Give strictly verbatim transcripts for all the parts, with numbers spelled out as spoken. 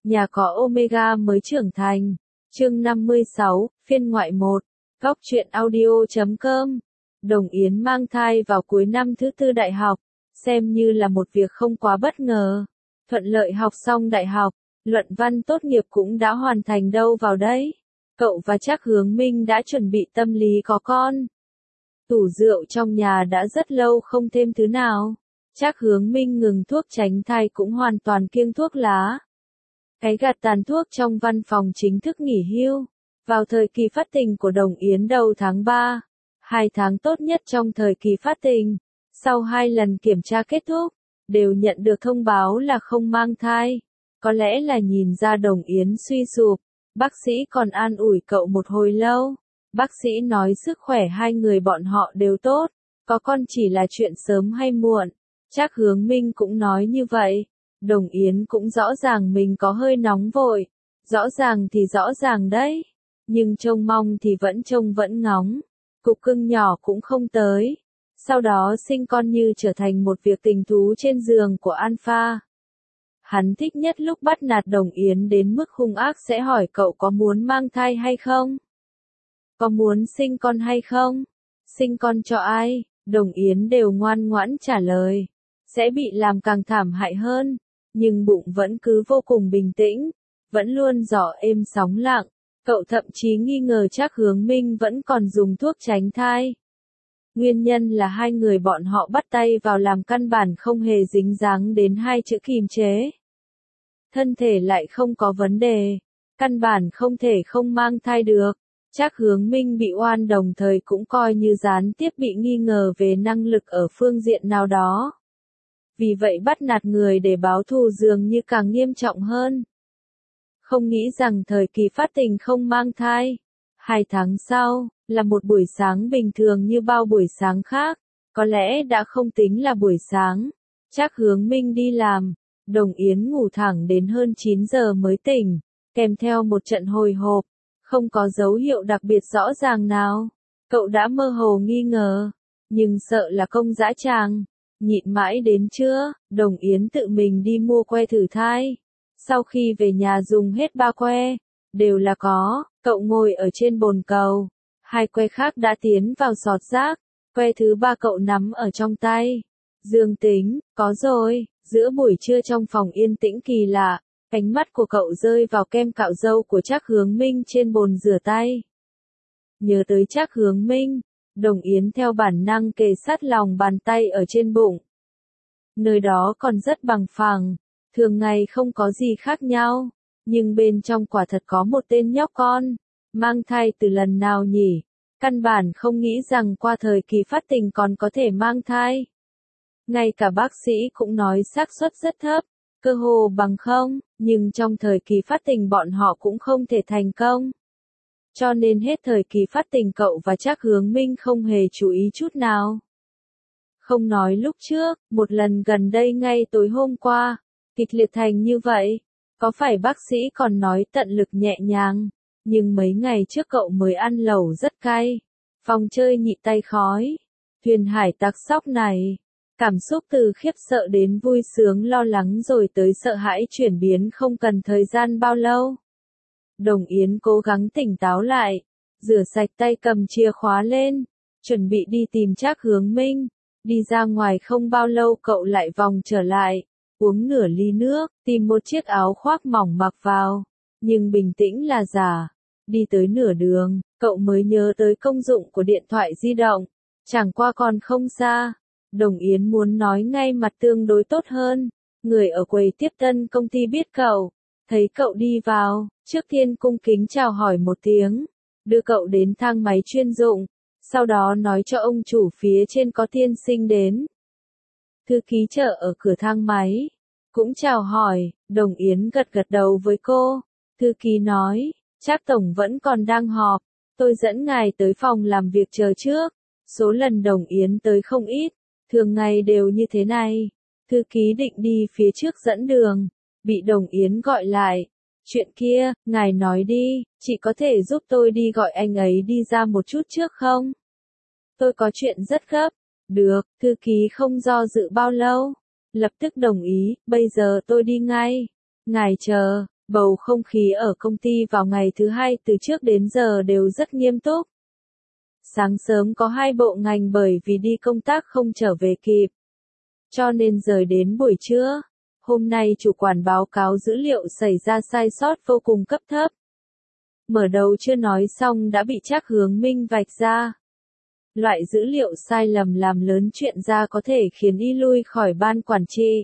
Nhà có Omega mới trưởng thành. Chương năm mươi sáu, phiên ngoại một. Góc truyện audio chấm com. Đồng Yến mang thai vào cuối năm thứ tư đại học, xem như là một việc không quá bất ngờ. Thuận lợi học xong đại học, luận văn tốt nghiệp cũng đã hoàn thành đâu vào đấy. Cậu và Trác Hướng Minh đã chuẩn bị tâm lý có con. Tủ rượu trong nhà đã rất lâu không thêm thứ nào. Trác Hướng Minh ngừng thuốc tránh thai cũng hoàn toàn kiêng thuốc lá. Cái gạt tàn thuốc trong văn phòng chính thức nghỉ hưu. Vào thời kỳ phát tình của Đồng Yến đầu tháng ba, hai tháng tốt nhất trong thời kỳ phát tình, sau hai lần kiểm tra kết thúc, đều nhận được thông báo là không mang thai. Có lẽ là nhìn ra Đồng Yến suy sụp, bác sĩ còn an ủi cậu một hồi lâu. Bác sĩ nói sức khỏe hai người bọn họ đều tốt, có con chỉ là chuyện sớm hay muộn. Trác Hướng Minh cũng nói như vậy. Đồng Yến cũng rõ ràng mình có hơi nóng vội. Rõ ràng thì rõ ràng đấy. Nhưng trông mong thì vẫn trông vẫn ngóng. Cục cưng nhỏ cũng không tới. Sau đó sinh con như trở thành một việc tình thú trên giường của Alpha. Hắn thích nhất lúc bắt nạt Đồng Yến đến mức hung ác sẽ hỏi cậu có muốn mang thai hay không? Có muốn sinh con hay không? Sinh con cho ai? Đồng Yến đều ngoan ngoãn trả lời. Sẽ bị làm càng thảm hại hơn. Nhưng bụng vẫn cứ vô cùng bình tĩnh. Vẫn luôn giỏ êm sóng lặng. Cậu thậm chí nghi ngờ Trác Hướng Minh vẫn còn dùng thuốc tránh thai. Nguyên nhân là hai người bọn họ bắt tay vào làm căn bản không hề dính dáng đến hai chữ kiềm chế. Thân thể lại không có vấn đề. Căn bản không thể không mang thai được. Trác Hướng Minh bị oan đồng thời cũng coi như gián tiếp bị nghi ngờ về năng lực ở phương diện nào đó. Vì vậy bắt nạt người để báo thù dường như càng nghiêm trọng hơn. Không nghĩ rằng thời kỳ phát tình không mang thai. Hai tháng sau, là một buổi sáng bình thường như bao buổi sáng khác. Có lẽ đã không tính là buổi sáng. Trác Hướng Minh đi làm. Đồng Yến ngủ thẳng đến hơn chín giờ mới tỉnh. Kèm theo một trận hồi hộp. Không có dấu hiệu đặc biệt rõ ràng nào. Cậu đã mơ hồ nghi ngờ. Nhưng sợ là công dã tràng. Nhịn mãi đến trưa, Đồng Yến tự mình đi mua que thử thai. Sau khi về nhà dùng hết ba que, đều là có, cậu ngồi ở trên bồn cầu. Hai que khác đã tiến vào sọt rác, que thứ ba cậu nắm ở trong tay. Dương tính, có rồi, giữa buổi trưa trong phòng yên tĩnh kỳ lạ, ánh mắt của cậu rơi vào kem cạo râu của Trác Hướng Minh trên bồn rửa tay. Nhớ tới Trác Hướng Minh, Đồng Yến theo bản năng kề sát lòng bàn tay ở trên bụng. Nơi đó còn rất bằng phẳng, thường ngày không có gì khác nhau, nhưng bên trong quả thật có một tên nhóc con, mang thai từ lần nào nhỉ? Căn bản không nghĩ rằng qua thời kỳ phát tình còn có thể mang thai. Ngay cả bác sĩ cũng nói xác suất rất thấp, cơ hồ bằng không, nhưng trong thời kỳ phát tình bọn họ cũng không thể thành công. Cho nên hết thời kỳ phát tình cậu và Trác Hướng Minh không hề chú ý chút nào. Không nói lúc trước, một lần gần đây ngay tối hôm qua, kịch liệt thành như vậy, có phải bác sĩ còn nói tận lực nhẹ nhàng, nhưng mấy ngày trước cậu mới ăn lẩu rất cay, phòng chơi nhị tay khói, thuyền hải tặc sóc này, cảm xúc từ khiếp sợ đến vui sướng lo lắng rồi tới sợ hãi chuyển biến không cần thời gian bao lâu. Đồng Yến cố gắng tỉnh táo lại, rửa sạch tay cầm chìa khóa lên, chuẩn bị đi tìm Trác Hướng Minh. Đi ra ngoài không bao lâu cậu lại vòng trở lại, uống nửa ly nước, tìm một chiếc áo khoác mỏng mặc vào, nhưng bình tĩnh là giả. Đi tới nửa đường, cậu mới nhớ tới công dụng của điện thoại di động, chẳng qua còn không xa. Đồng Yến muốn nói ngay mặt tương đối tốt hơn, người ở quầy tiếp tân công ty biết cậu, thấy cậu đi vào, trước tiên cung kính chào hỏi một tiếng, đưa cậu đến thang máy chuyên dụng. Sau đó nói cho ông chủ phía trên có tiên sinh đến. Thư ký chờ ở cửa thang máy. Cũng chào hỏi, Đồng Yến gật gật đầu với cô. Thư ký nói, Trác tổng vẫn còn đang họp. Tôi dẫn ngài tới phòng làm việc chờ trước. Số lần Đồng Yến tới không ít. Thường ngày đều như thế này. Thư ký định đi phía trước dẫn đường. Bị Đồng Yến gọi lại. Chuyện kia, ngài nói đi, chị có thể giúp tôi đi gọi anh ấy đi ra một chút trước không? Tôi có chuyện rất gấp. Được, thư ký không do dự bao lâu. Lập tức đồng ý, bây giờ tôi đi ngay. Ngài chờ, Bầu không khí ở công ty vào ngày thứ hai từ trước đến giờ đều rất nghiêm túc. Sáng sớm có hai bộ ngành bởi vì đi công tác không trở về kịp, cho nên rời đến buổi trưa. Hôm nay chủ quản báo cáo dữ liệu xảy ra sai sót vô cùng cấp thấp. Mở đầu chưa nói xong đã bị Trác Hướng Minh vạch ra. Loại dữ liệu sai lầm làm lớn chuyện ra có thể khiến y lui khỏi ban quản trị.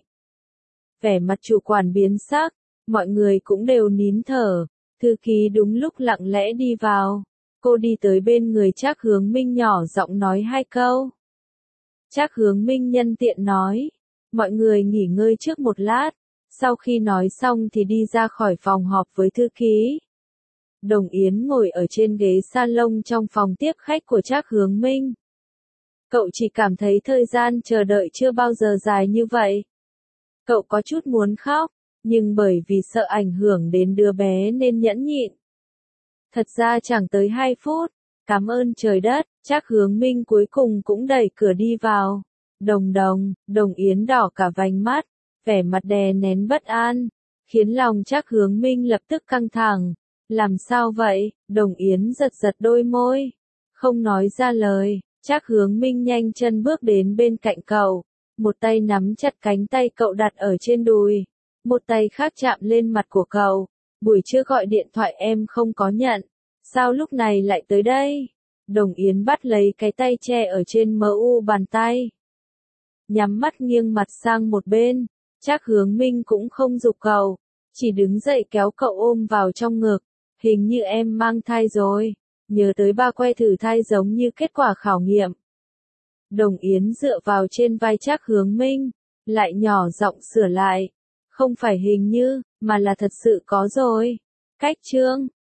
Vẻ mặt chủ quản biến sắc, mọi người cũng đều nín thở. Thư ký đúng lúc lặng lẽ đi vào. Cô đi tới bên người Trác Hướng Minh nhỏ giọng nói hai câu. Trác Hướng Minh nhân tiện nói, mọi người nghỉ ngơi trước một lát. Sau khi nói xong thì đi ra khỏi phòng họp với thư ký. Đồng Yến ngồi ở trên ghế salon trong phòng tiếp khách của Trác Hướng Minh. Cậu chỉ cảm thấy thời gian chờ đợi chưa bao giờ dài như vậy. Cậu có chút muốn khóc, nhưng bởi vì sợ ảnh hưởng đến đứa bé nên nhẫn nhịn. Thật ra chẳng tới hai phút, cảm ơn trời đất, Trác Hướng Minh cuối cùng cũng đẩy cửa đi vào. Đồng đồng, Đồng Yến đỏ cả vành mắt, vẻ mặt đè nén bất an, khiến lòng Trác Hướng Minh lập tức căng thẳng. Làm sao vậy? Đồng Yến giật giật đôi môi, không nói ra lời. Trác Hướng Minh nhanh chân bước đến bên cạnh cậu, một tay nắm chặt cánh tay cậu đặt ở trên đùi, một tay khác chạm lên mặt của cậu. Buổi trưa gọi điện thoại em không có nhận, sao lúc này lại tới đây? Đồng Yến bắt lấy cái tay che ở trên mờ u bàn tay, nhắm mắt nghiêng mặt sang một bên. Trác Hướng Minh cũng không giục cậu, chỉ đứng dậy kéo cậu ôm vào trong ngực. Hình như em mang thai rồi, nhớ tới ba que thử thai giống như kết quả khảo nghiệm. Đồng Yến dựa vào trên vai Trác Hướng Minh, lại nhỏ giọng sửa lại. Không phải hình như, mà là thật sự có rồi. Cách chương